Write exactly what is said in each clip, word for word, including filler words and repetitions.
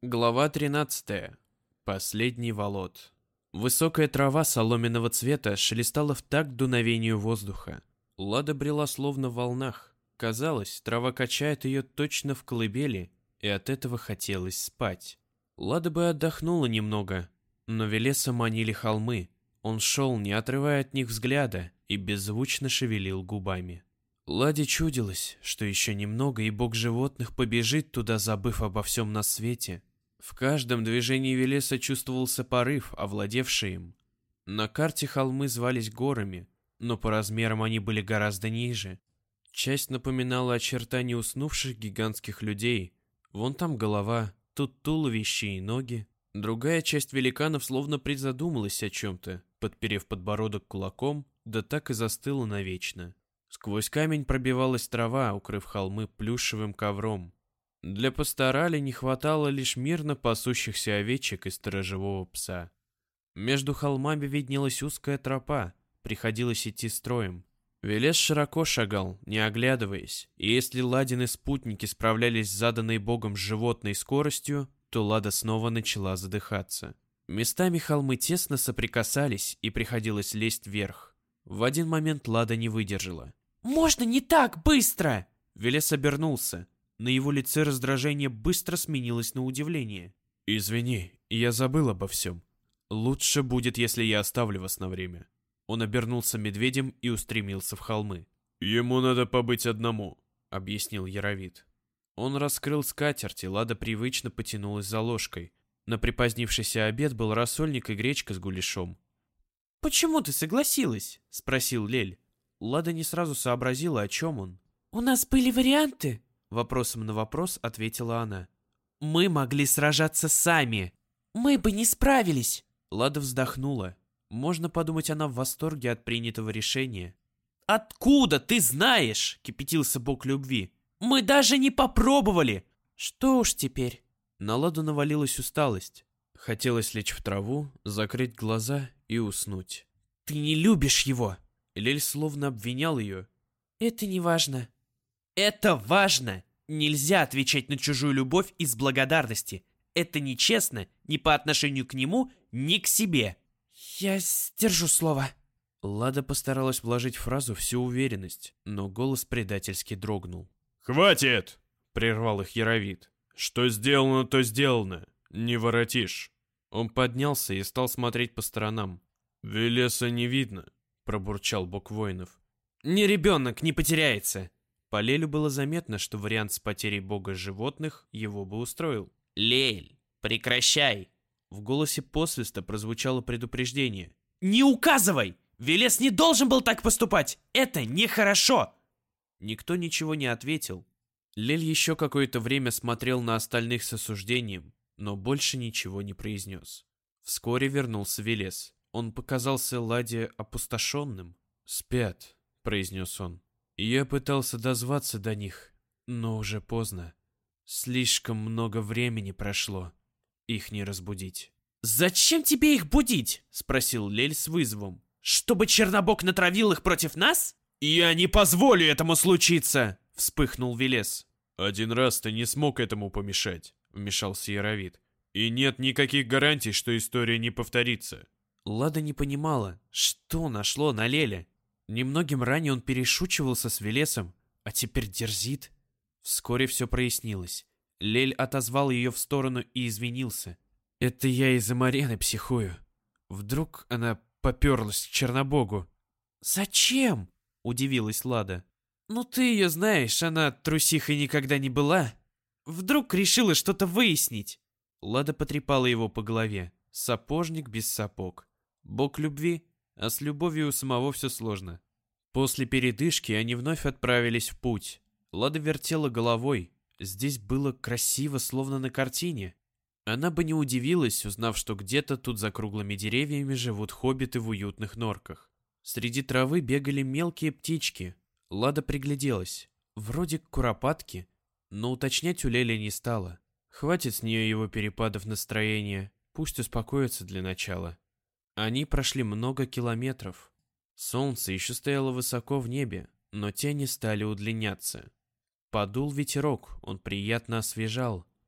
Глава тринадцатая. Последний волот. Высокая трава соломенного цвета шелестала в такт дуновению воздуха. Лада брела словно в волнах. Казалось, трава качает ее точно в колыбели, и от этого хотелось спать. Лада бы отдохнула немного, но Велеса манили холмы. Он шел, не отрывая от них взгляда, и беззвучно шевелил губами. Ладе чудилось, что еще немного, и бог животных побежит туда, забыв обо всем на свете. В каждом движении Велеса чувствовался порыв, овладевший им. На карте холмы звались горами, но по размерам они были гораздо ниже. Часть напоминала очертания уснувших гигантских людей. Вон там голова, тут туловище и ноги. Другая часть великанов словно призадумалась о чем-то, подперев подбородок кулаком, да так и застыла навечно. Сквозь камень пробивалась трава, укрыв холмы плюшевым ковром. Для пасторали не хватало лишь мирно пасущихся овечек и сторожевого пса. Между холмами виднелась узкая тропа, приходилось идти строем. Велес широко шагал, не оглядываясь, и если Ладины спутники справлялись с заданной богом животной скоростью, то Лада снова начала задыхаться. Местами холмы тесно соприкасались, и приходилось лезть вверх. В один момент Лада не выдержала. «Можно не так быстро!» Велес обернулся. На его лице раздражение быстро сменилось на удивление. «Извини, я забыл обо всем. Лучше будет, если я оставлю вас на время». Он обернулся медведем и устремился в холмы. «Ему надо побыть одному», — объяснил Яровит. Он раскрыл скатерть, и Лада привычно потянулась за ложкой. На припозднившийся обед был рассольник и гречка с гуляшом. «Почему ты согласилась?» — спросил Лель. Лада не сразу сообразила, о чем он. «У нас были варианты?» Вопросом на вопрос ответила она. «Мы могли сражаться сами. Мы бы не справились!» Лада вздохнула. Можно подумать, она в восторге от принятого решения. «Откуда ты знаешь?» — кипятился бог любви. «Мы даже не попробовали!» «Что уж теперь?» На Ладу навалилась усталость. Хотелось лечь в траву, закрыть глаза и уснуть. «Ты не любишь его!» Лель словно обвинял ее. «Это не важно». «Это важно! Нельзя отвечать на чужую любовь из благодарности. Это нечестно ни по отношению к нему, ни к себе». «Я сдержу слово». Лада постаралась вложить в фразу всю уверенность, но голос предательски дрогнул. «Хватит!» — прервал их Яровит. «Что сделано, то сделано. Не воротишь». Он поднялся и стал смотреть по сторонам. «Велеса не видно», — пробурчал бог воинов. «Не ребенок, не потеряется». По Лелю было заметно, что вариант с потерей бога животных его бы устроил. «Лель, прекращай!» В голосе посвиста прозвучало предупреждение. «Не указывай! Велес не должен был так поступать! Это нехорошо!» Никто ничего не ответил. Лель еще какое-то время смотрел на остальных с осуждением, но больше ничего не произнес. Вскоре вернулся Велес. Он показался Ладе опустошенным. «Спят», — произнес он. «Я пытался дозваться до них, но уже поздно. Слишком много времени прошло. Их не разбудить». «Зачем тебе их будить?» — спросил Лель с вызовом. «Чтобы Чернобог натравил их против нас?» «Я не позволю этому случиться!» — вспыхнул Велес. «Один раз ты не смог этому помешать», — вмешался Яровит. «И нет никаких гарантий, что история не повторится». Лада не понимала, что нашло на Леля. Немногим ранее он перешучивался с Велесом, а теперь дерзит. Вскоре все прояснилось. Лель отозвал ее в сторону и извинился. «Это я из-за Марены психую. Вдруг она поперлась к Чернобогу». «Зачем?» — удивилась Лада. «Ну ты ее знаешь, она трусихой никогда не была. Вдруг решила что-то выяснить». Лада потрепала его по голове. Сапожник без сапог. Бог любви, а с любовью у самого все сложно. После передышки они вновь отправились в путь. Лада вертела головой. Здесь было красиво, словно на картине. Она бы не удивилась, узнав, что где-то тут за круглыми деревьями живут хоббиты в уютных норках. Среди травы бегали мелкие птички. Лада пригляделась. Вроде куропатки, но уточнять у Леля не стала. Хватит с нее его перепадов настроения, пусть успокоится для начала. Они прошли много километров. Солнце еще стояло высоко в небе, но тени стали удлиняться. Подул ветерок, он приятно освежал.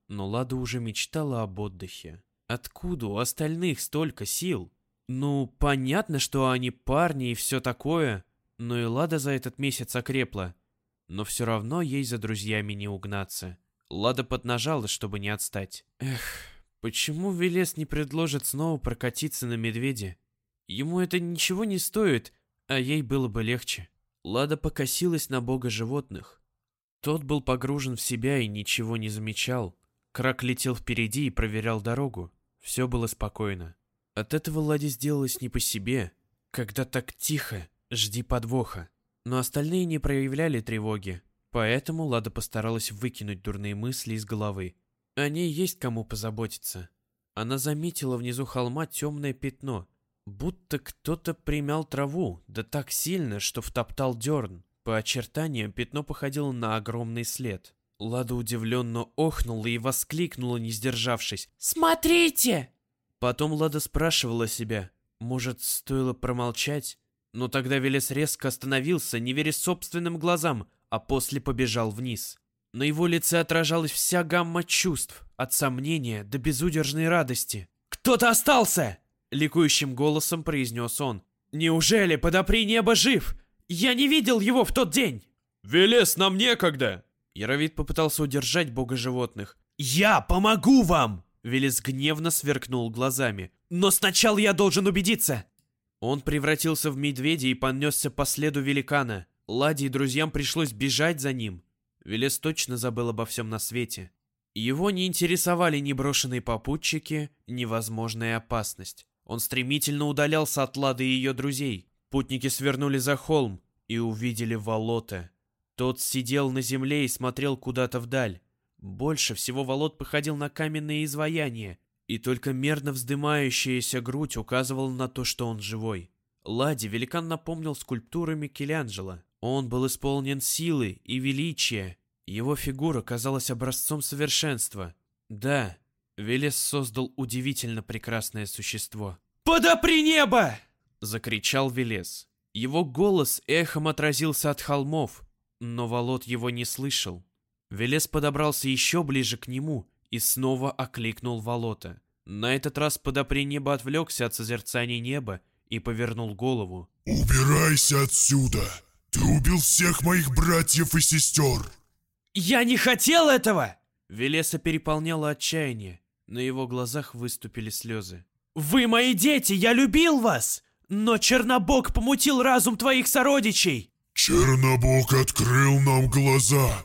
Но Лада уже мечтала об отдыхе. Откуда у остальных столько сил? Ну, понятно, что они парни и все такое, но и Лада за этот месяц окрепла. Но все равно ей за друзьями не угнаться. Лада поднажала, чтобы не отстать. Эх, почему Велес не предложит снова прокатиться на медведе? Ему это ничего не стоит, а ей было бы легче. Лада покосилась на бога животных. Тот был погружен в себя и ничего не замечал. Крак летел впереди и проверял дорогу. Все было спокойно. От этого Ладе сделалось не по себе. Когда так тихо, жди подвоха. Но остальные не проявляли тревоги. Поэтому Лада постаралась выкинуть дурные мысли из головы. О ней есть кому позаботиться. Она заметила внизу холма темное пятно. Будто кто-то примял траву, да так сильно, что втоптал дерн. По очертаниям пятно походило на огромный след. Лада удивленно охнула и воскликнула, не сдержавшись: «Смотрите!» Потом Лада спрашивала себя, может, стоило промолчать? Но тогда Велес резко остановился, не веря собственным глазам, а после побежал вниз. На его лице отражалась вся гамма чувств, от сомнения до безудержной радости. «Кто-то остался!» — ликующим голосом произнес он. «Неужели подопри небо жив? Я не видел его в тот день!» «Велес, нам некогда!» Яровит попытался удержать бога животных. «Я помогу вам!» Велес гневно сверкнул глазами. «Но сначала я должен убедиться!» Он превратился в медведя и понесся по следу великана. Ладе и друзьям пришлось бежать за ним. Велес точно забыл обо всем на свете. Его не интересовали ни брошенные попутчики, ни возможная опасность. Он стремительно удалялся от Лады и ее друзей. Путники свернули за холм и увидели Волота. Тот сидел на земле и смотрел куда-то вдаль. Больше всего Волот походил на каменное изваяние, и только мерно вздымающаяся грудь указывала на то, что он живой. Ладе великан напомнил скульптуры Микеланджело. Он был исполнен силы и величия. Его фигура казалась образцом совершенства. Да, Велес создал удивительно прекрасное существо. «Подопри небо!» — закричал Велес. Его голос эхом отразился от холмов, но Волот его не слышал. Велес подобрался еще ближе к нему и снова окликнул Волота. На этот раз подопри небо отвлекся от созерцания неба и повернул голову. «Убирайся отсюда! Ты убил всех моих братьев и сестер!» «Я не хотел этого!» Велеса переполняло отчаяние. На его глазах выступили слезы. «Вы мои дети, я любил вас! Но Чернобог помутил разум твоих сородичей!» «Чернобог открыл нам глаза!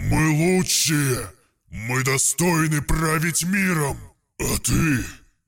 Мы лучшие! Мы достойны править миром! А ты,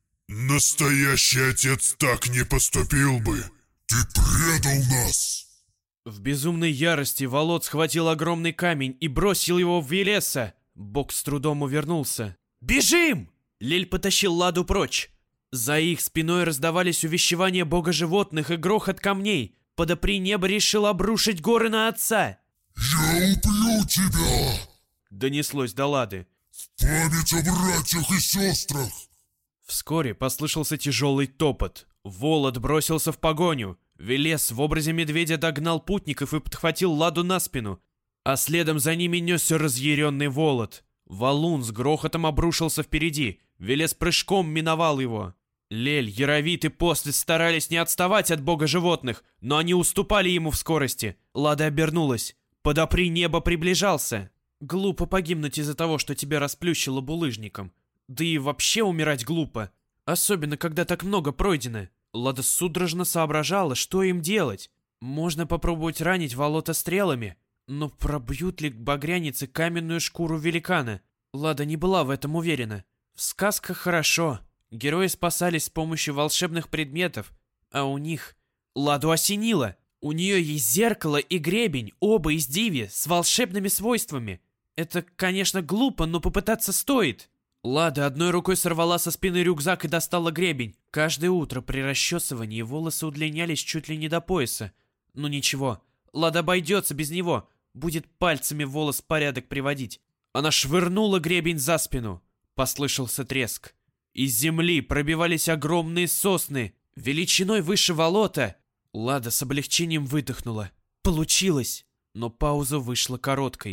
настоящий отец, так не поступил бы! Ты предал нас!» В безумной ярости Волод схватил огромный камень и бросил его в Велеса. Бог с трудом увернулся. «Бежим!» Лель потащил Ладу прочь. За их спиной раздавались увещевания бога животных и грохот камней. Подопри небо решил обрушить горы на отца. «Я убью тебя!» Донеслось до Лады. «В память о братьях и сестрах!» Вскоре послышался тяжелый топот. Волод бросился в погоню. Велес в образе медведя догнал путников и подхватил Ладу на спину. А следом за ними несся разъяренный Волод. Валун с грохотом обрушился впереди. Велес прыжком миновал его. Лель, Яровит и Постец старались не отставать от бога животных, но они уступали ему в скорости. Лада обернулась. Подопри небо приближался. Глупо погибнуть из-за того, что тебя расплющило булыжником. Да и вообще умирать глупо. Особенно, когда так много пройдено. Лада судорожно соображала, что им делать. Можно попробовать ранить Волота стрелами. Но пробьют ли багряницы каменную шкуру великана? Лада не была в этом уверена. В сказках хорошо. Герои спасались с помощью волшебных предметов. А у них... Ладу осенило. У нее есть зеркало и гребень, оба из диви, с волшебными свойствами. Это, конечно, глупо, но попытаться стоит. Лада одной рукой сорвала со спины рюкзак и достала гребень. Каждое утро при расчесывании волосы удлинялись чуть ли не до пояса. Ну ничего, Лада обойдется без него. Будет пальцами волос в порядок приводить. Она швырнула гребень за спину. Послышался треск. Из земли пробивались огромные сосны, величиной выше Волота. Лада с облегчением выдохнула. Получилось. Но пауза вышла короткой.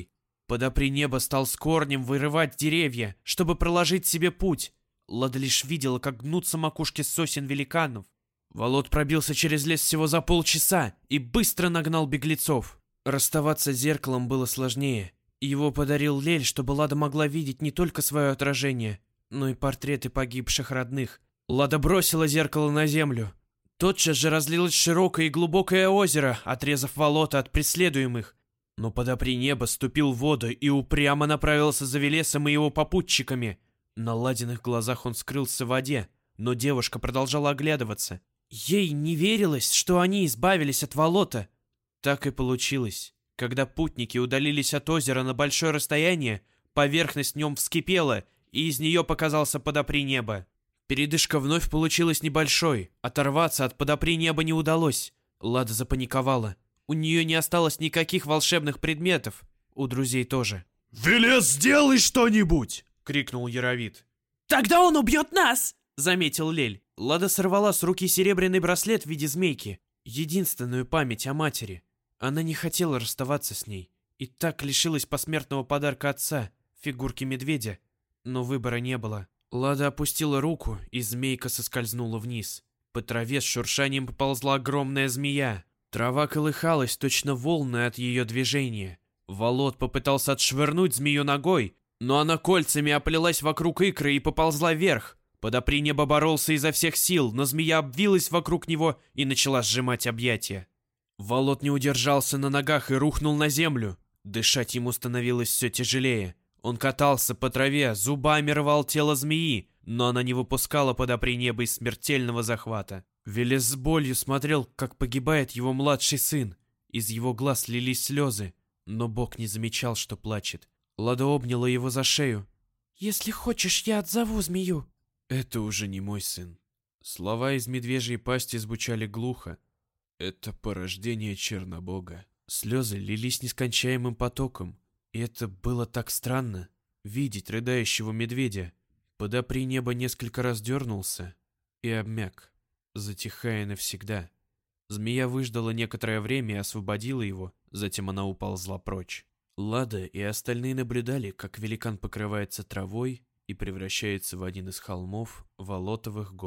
Подопри небо стал с корнем вырывать деревья, чтобы проложить себе путь. Лада лишь видела, как гнутся макушки сосен великанов. Волод пробился через лес всего за полчаса и быстро нагнал беглецов. Расставаться с зеркалом было сложнее. Его подарил Лель, чтобы Лада могла видеть не только свое отражение, но и портреты погибших родных. Лада бросила зеркало на землю. Тотчас же разлилось широкое и глубокое озеро, отрезав Волота от преследуемых. Но подопри небо ступил в воду и упрямо направился за Велесом и его попутчиками. На Ладиных глазах он скрылся в воде, но девушка продолжала оглядываться. Ей не верилось, что они избавились от Волота. Так и получилось. Когда путники удалились от озера на большое расстояние, поверхность в нем вскипела, и из нее показался подопри небо. Передышка вновь получилась небольшой. Оторваться от подопри неба не удалось. Лада запаниковала. У нее не осталось никаких волшебных предметов. У друзей тоже. «Велес, сделай что-нибудь!» — крикнул Яровит. «Тогда он убьет нас!» — заметил Лель. Лада сорвала с руки серебряный браслет в виде змейки. Единственную память о матери. Она не хотела расставаться с ней. И так лишилась посмертного подарка отца, фигурки медведя. Но выбора не было. Лада опустила руку, и змейка соскользнула вниз. По траве с шуршанием поползла огромная змея. Трава колыхалась, точно волны от ее движения. Волод попытался отшвырнуть змею ногой, но она кольцами оплелась вокруг икры и поползла вверх. Подопри небо боролся изо всех сил, но змея обвилась вокруг него и начала сжимать объятия. Волод не удержался на ногах и рухнул на землю. Дышать ему становилось все тяжелее. Он катался по траве, зубами рвал тело змеи, но она не выпускала подопри небо из смертельного захвата. Велес с болью смотрел, как погибает его младший сын. Из его глаз лились слезы, но Бог не замечал, что плачет. Лада обняла его за шею. «Если хочешь, я отзову змею». «Это уже не мой сын». Слова из медвежьей пасти звучали глухо. «Это порождение Чернобога». Слезы лились нескончаемым потоком. И это было так странно, видеть рыдающего медведя. Подопри небо несколько раз дернулся и обмяк, затихая навсегда. Змея выждала некоторое время и освободила его, затем она уползла прочь. Лада и остальные наблюдали, как великан покрывается травой и превращается в один из холмов Волотовых гор.